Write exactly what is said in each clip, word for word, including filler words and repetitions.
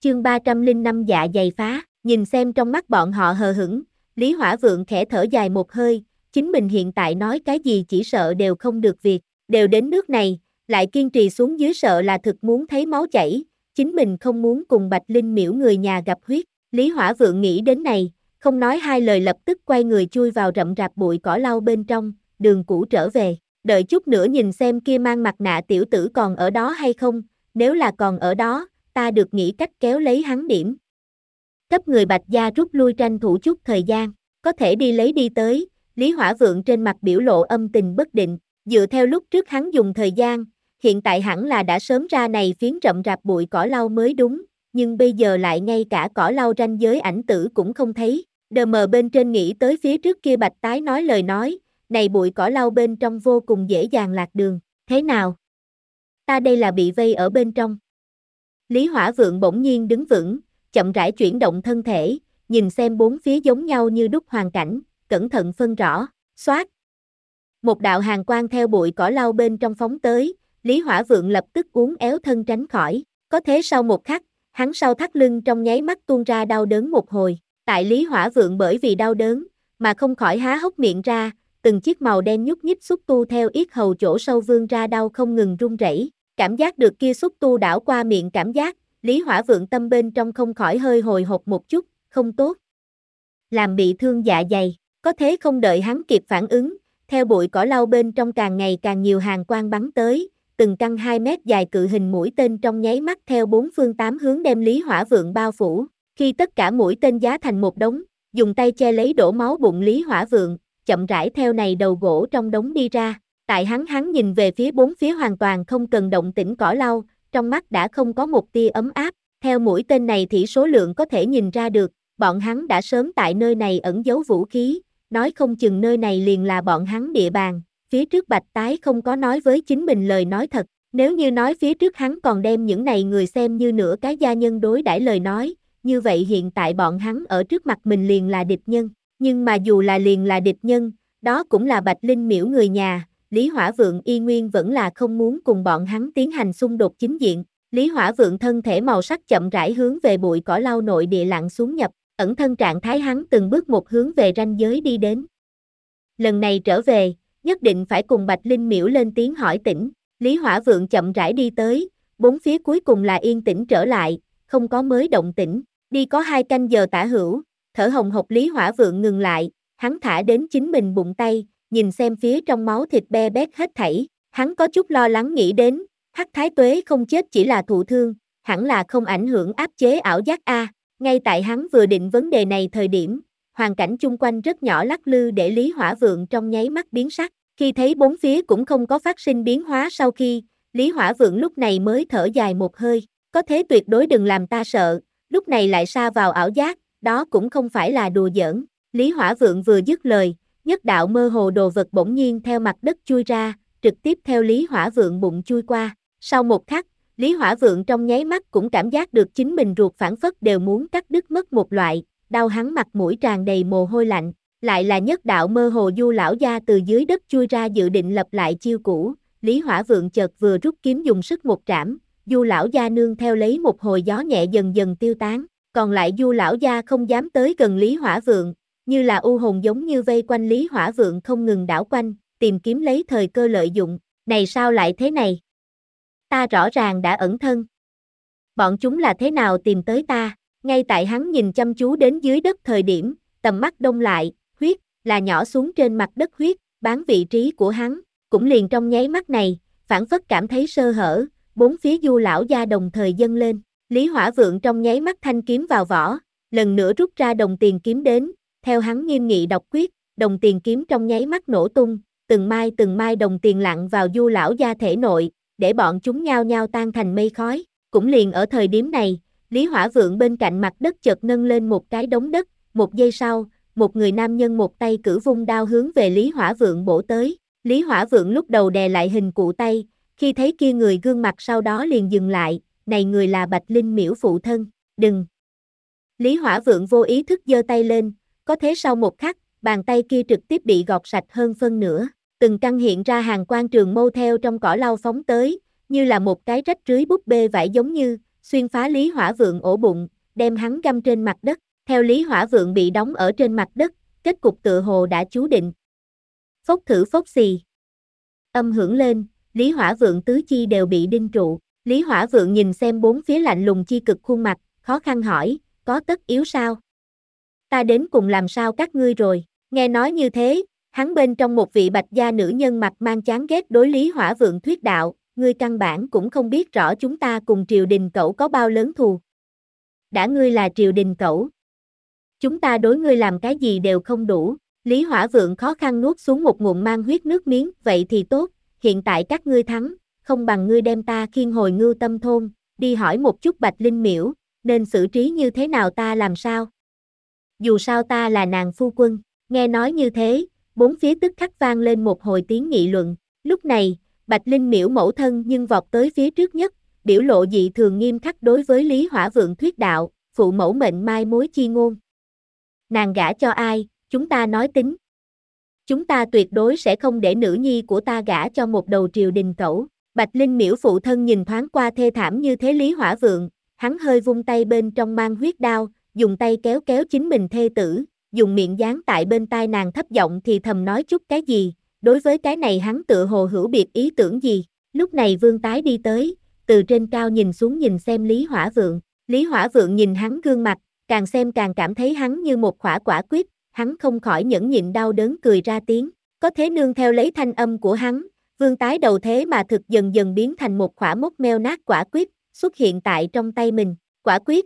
Chương ba trăm lẻ năm dạ dày phá, nhìn xem trong mắt bọn họ hờ hững, Lý Hỏa Vượng khẽ thở dài một hơi, chính mình hiện tại nói cái gì chỉ sợ đều không được việc, đều đến nước này, lại kiên trì xuống dưới sợ là thực muốn thấy máu chảy, chính mình không muốn cùng Bạch Linh miễu người nhà gặp huyết. Lý Hỏa Vượng nghĩ đến này, không nói hai lời lập tức quay người chui vào rậm rạp bụi cỏ lau bên trong, đường cũ trở về, đợi chút nữa nhìn xem kia mang mặt nạ tiểu tử còn ở đó hay không, nếu là còn ở đó, ta được nghĩ cách kéo lấy hắn điểm. Cấp người Bạch gia rút lui tranh thủ chút thời gian, có thể đi lấy đi tới, Lý Hỏa Vượng trên mặt biểu lộ âm tình bất định, dựa theo lúc trước hắn dùng thời gian, hiện tại hẳn là đã sớm ra này phiến rậm rạp bụi cỏ lau mới đúng, nhưng bây giờ lại ngay cả cỏ lau ranh giới ảnh tử cũng không thấy, đờ mờ bên trên nghĩ tới phía trước kia Bạch Tái nói lời nói, này bụi cỏ lau bên trong vô cùng dễ dàng lạc đường, thế nào? Ta đây là bị vây ở bên trong. Lý Hỏa Vượng bỗng nhiên đứng vững, chậm rãi chuyển động thân thể, nhìn xem bốn phía giống nhau như đúc hoàn cảnh, cẩn thận phân rõ, xoát. Một đạo hàn quang theo bụi cỏ lau bên trong phóng tới, Lý Hỏa Vượng lập tức uốn éo thân tránh khỏi, có thế sau một khắc, hắn sau thắt lưng trong nháy mắt tuôn ra đau đớn một hồi, tại Lý Hỏa Vượng bởi vì đau đớn, mà không khỏi há hốc miệng ra, từng chiếc màu đen nhúc nhích xúc tu theo yết hầu chỗ sâu vươn ra đau không ngừng run rẩy. Cảm giác được kia xúc tu đảo qua miệng cảm giác, Lý Hỏa Vượng tâm bên trong không khỏi hơi hồi hộp một chút, không tốt. Làm bị thương dạ dày, có thế không đợi hắn kịp phản ứng, theo bụi cỏ lau bên trong càng ngày càng nhiều hàn quang bắn tới, từng căn hai mét dài cự hình mũi tên trong nháy mắt theo bốn phương tám hướng đem Lý Hỏa Vượng bao phủ, khi tất cả mũi tên giá thành một đống, dùng tay che lấy đổ máu bụng Lý Hỏa Vượng, chậm rãi theo này đầu gỗ trong đống đi ra. Tại hắn hắn nhìn về phía bốn phía hoàn toàn không cần động tĩnh cỏ lau, trong mắt đã không có một tia ấm áp, theo mũi tên này thì số lượng có thể nhìn ra được, bọn hắn đã sớm tại nơi này ẩn giấu vũ khí, nói không chừng nơi này liền là bọn hắn địa bàn, phía trước Bạch Tái không có nói với chính mình lời nói thật, nếu như nói phía trước hắn còn đem những này người xem như nửa cái gia nhân đối đãi lời nói, như vậy hiện tại bọn hắn ở trước mặt mình liền là địch nhân, nhưng mà dù là liền là địch nhân, đó cũng là Bạch Linh miễu người nhà. Lý Hỏa Vượng y nguyên vẫn là không muốn cùng bọn hắn tiến hành xung đột chính diện. Lý Hỏa Vượng thân thể màu sắc chậm rãi hướng về bụi cỏ lau nội địa lặn xuống nhập, ẩn thân trạng thái hắn từng bước một hướng về ranh giới đi đến. Lần này trở về, nhất định phải cùng Bạch Linh miễu lên tiếng hỏi tỉnh. Lý Hỏa Vượng chậm rãi đi tới, bốn phía cuối cùng là yên tĩnh trở lại, không có mới động tĩnh. Đi có hai canh giờ tả hữu, thở hồng hộc Lý Hỏa Vượng ngừng lại, hắn thả đến chính mình bụng tay, nhìn xem phía trong máu thịt be bét hết thảy, hắn có chút lo lắng nghĩ đến, Hắc Thái Tuế không chết chỉ là thụ thương, hẳn là không ảnh hưởng áp chế ảo giác a. Ngay tại hắn vừa định vấn đề này thời điểm, hoàn cảnh chung quanh rất nhỏ lắc lư để Lý Hỏa Vượng trong nháy mắt biến sắc, khi thấy bốn phía cũng không có phát sinh biến hóa sau khi, Lý Hỏa Vượng lúc này mới thở dài một hơi, có thế tuyệt đối đừng làm ta sợ, lúc này lại sa vào ảo giác, đó cũng không phải là đùa giỡn. Lý Hỏa Vượng vừa dứt lời, nhất đạo mơ hồ đồ vật bỗng nhiên theo mặt đất chui ra, trực tiếp theo Lý Hỏa Vượng bụng chui qua. Sau một khắc, Lý Hỏa Vượng trong nháy mắt cũng cảm giác được chính mình ruột phảng phất đều muốn cắt đứt mất một loại, đau hắn mặt mũi tràn đầy mồ hôi lạnh, lại là nhất đạo mơ hồ Du lão gia từ dưới đất chui ra dự định lập lại chiêu cũ. Lý Hỏa Vượng chợt vừa rút kiếm dùng sức một trảm, Du lão gia nương theo lấy một hồi gió nhẹ dần dần tiêu tán, còn lại Du lão gia không dám tới gần Lý Hỏa Vượng, như là u hồn giống như vây quanh Lý Hỏa Vượng không ngừng đảo quanh, tìm kiếm lấy thời cơ lợi dụng, này sao lại thế này? Ta rõ ràng đã ẩn thân. Bọn chúng là thế nào tìm tới ta? Ngay tại hắn nhìn chăm chú đến dưới đất thời điểm, tầm mắt đông lại, huyết, là nhỏ xuống trên mặt đất huyết, bán vị trí của hắn, cũng liền trong nháy mắt này, phảng phất cảm thấy sơ hở, bốn phía Du lão gia đồng thời dâng lên, Lý Hỏa Vượng trong nháy mắt thanh kiếm vào vỏ, lần nữa rút ra đồng tiền kiếm đến. Theo hắn nghiêm nghị đọc quyết, đồng tiền kiếm trong nháy mắt nổ tung, từng mai từng mai đồng tiền lặn vào Du lão gia thể nội, để bọn chúng nhao nhao tan thành mây khói. Cũng liền ở thời điểm này, Lý Hỏa Vượng bên cạnh mặt đất chợt nâng lên một cái đống đất, một giây sau, một người nam nhân một tay cử vung đao hướng về Lý Hỏa Vượng bổ tới. Lý Hỏa Vượng lúc đầu đè lại hình cụ tay, khi thấy kia người gương mặt sau đó liền dừng lại, này người là Bạch Linh miễu phụ thân, đừng. Lý Hỏa Vượng vô ý thức giơ tay lên, có thế sau một khắc, bàn tay kia trực tiếp bị gọt sạch hơn phân nửa, từng căn hiện ra hàng quang trường mâu theo trong cỏ lau phóng tới, như là một cái rách rưới búp bê vải giống như, xuyên phá Lý Hỏa Vượng ổ bụng, đem hắn găm trên mặt đất. Theo Lý Hỏa Vượng bị đóng ở trên mặt đất, kết cục tựa hồ đã chú định. Phốc thử phốc xì. Âm hưởng lên, Lý Hỏa Vượng tứ chi đều bị đinh trụ. Lý Hỏa Vượng nhìn xem bốn phía lạnh lùng chi cực khuôn mặt, khó khăn hỏi, có tất yếu sao? Ta đến cùng làm sao các ngươi rồi? Nghe nói như thế, hắn bên trong một vị bạch gia nữ nhân mặt mang chán ghét đối Lý Hỏa Vượng thuyết đạo, ngươi căn bản cũng không biết rõ chúng ta cùng triều đình cẩu có bao lớn thù. Đã ngươi là triều đình cẩu, chúng ta đối ngươi làm cái gì đều không đủ. Lý Hỏa Vượng khó khăn nuốt xuống một ngụm mang huyết nước miếng, vậy thì tốt, hiện tại các ngươi thắng, không bằng ngươi đem ta khiêng hồi Ngưu Tâm thôn, đi hỏi một chút Bạch Linh Miễu, nên xử trí như thế nào ta làm sao? Dù sao ta là nàng phu quân. Nghe nói như thế, bốn phía tức khắc vang lên một hồi tiếng nghị luận. Lúc này, Bạch Linh Miễu mẫu thân nhưng vọt tới phía trước nhất, biểu lộ dị thường nghiêm khắc đối với Lý Hỏa Vượng thuyết đạo, phụ mẫu mệnh mai mối chi ngôn. Nàng gả cho ai, chúng ta nói tính. Chúng ta tuyệt đối sẽ không để nữ nhi của ta gả cho một đầu triều đình cẩu. Bạch Linh Miễu phụ thân nhìn thoáng qua thê thảm như thế Lý Hỏa Vượng, hắn hơi vung tay bên trong mang huyết đao, dùng tay kéo kéo chính mình thê tử, dùng miệng dán tại bên tai nàng thấp giọng thì thầm nói chút cái gì, đối với cái này hắn tựa hồ hữu biệt ý tưởng gì. Lúc này Vương Tái đi tới, từ trên cao nhìn xuống nhìn xem Lý Hỏa Vượng, Lý Hỏa Vượng nhìn hắn gương mặt, càng xem càng cảm thấy hắn như một khỏa quả quýt, hắn không khỏi nhẫn nhịn đau đớn cười ra tiếng, có thế nương theo lấy thanh âm của hắn, Vương Tái đầu thế mà thực dần dần biến thành một khỏa mốc meo nát quả quýt, xuất hiện tại trong tay mình, quả quýt.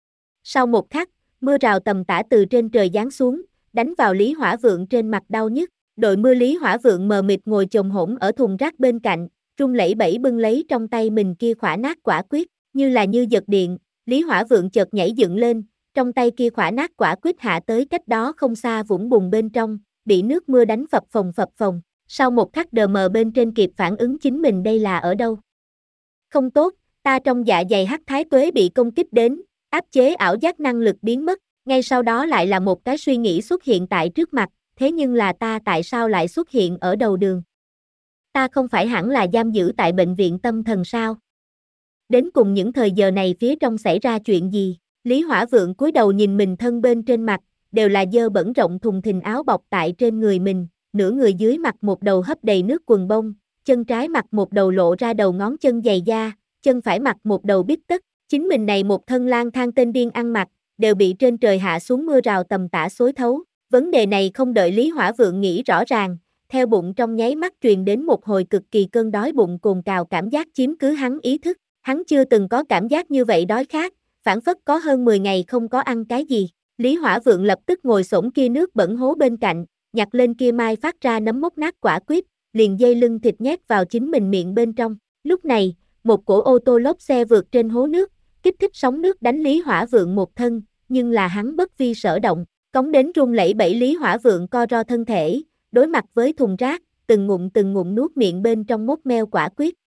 Sau một khắc, mưa rào tầm tã từ trên trời giáng xuống, đánh vào Lý Hỏa Vượng trên mặt đau nhức. Đội mưa Lý Hỏa Vượng mờ mịt ngồi chồm hổn ở thùng rác bên cạnh, run lẩy bẩy bưng lấy trong tay mình kia khỏa nát quả quýt, như là như giật điện, Lý Hỏa Vượng chợt nhảy dựng lên, trong tay kia khỏa nát quả quýt hạ tới cách đó không xa vũng bùn bên trong, bị nước mưa đánh phập phồng phập phồng. Sau một khắc đờ mờ bên trên kịp phản ứng chính mình đây là ở đâu. Không tốt, ta trong dạ dày hắc thái tuế bị công kích đến, áp chế ảo giác năng lực biến mất, ngay sau đó lại là một cái suy nghĩ xuất hiện tại trước mặt, thế nhưng là ta tại sao lại xuất hiện ở đầu đường? Ta không phải hẳn là giam giữ tại bệnh viện tâm thần sao? Đến cùng những thời giờ này phía trong xảy ra chuyện gì? Lý Hỏa Vượng cúi đầu nhìn mình thân bên trên mặt, đều là dơ bẩn rộng thùng thình áo bọc tại trên người mình, nửa người dưới mặc một đầu hấp đầy nước quần bông, chân trái mặc một đầu lộ ra đầu ngón chân dày da, chân phải mặc một đầu bít tất, chính mình này một thân lang thang tên điên ăn mặc, đều bị trên trời hạ xuống mưa rào tầm tã xối thấu. Vấn đề này không đợi Lý Hỏa Vượng nghĩ rõ ràng, theo bụng trong nháy mắt truyền đến một hồi cực kỳ cơn đói bụng cồn cào cảm giác chiếm cứ hắn ý thức, hắn chưa từng có cảm giác như vậy đói khát, phản phất có hơn mười ngày không có ăn cái gì. Lý Hỏa Vượng lập tức ngồi xổm kia nước bẩn hố bên cạnh, nhặt lên kia mai phát ra nấm mốc nát quả quýt, liền dây lưng thịt nhét vào chính mình miệng bên trong. Lúc này, một cổ ô tô lốp xe vượt trên hố nước, kích thích sóng nước đánh Lý Hỏa Vượng một thân, nhưng là hắn bất vi sở động, cống đến run lẩy bẩy Lý Hỏa Vượng co ro thân thể, đối mặt với thùng rác, từng ngụm từng ngụm nuốt miệng bên trong mốt meo quả quýt,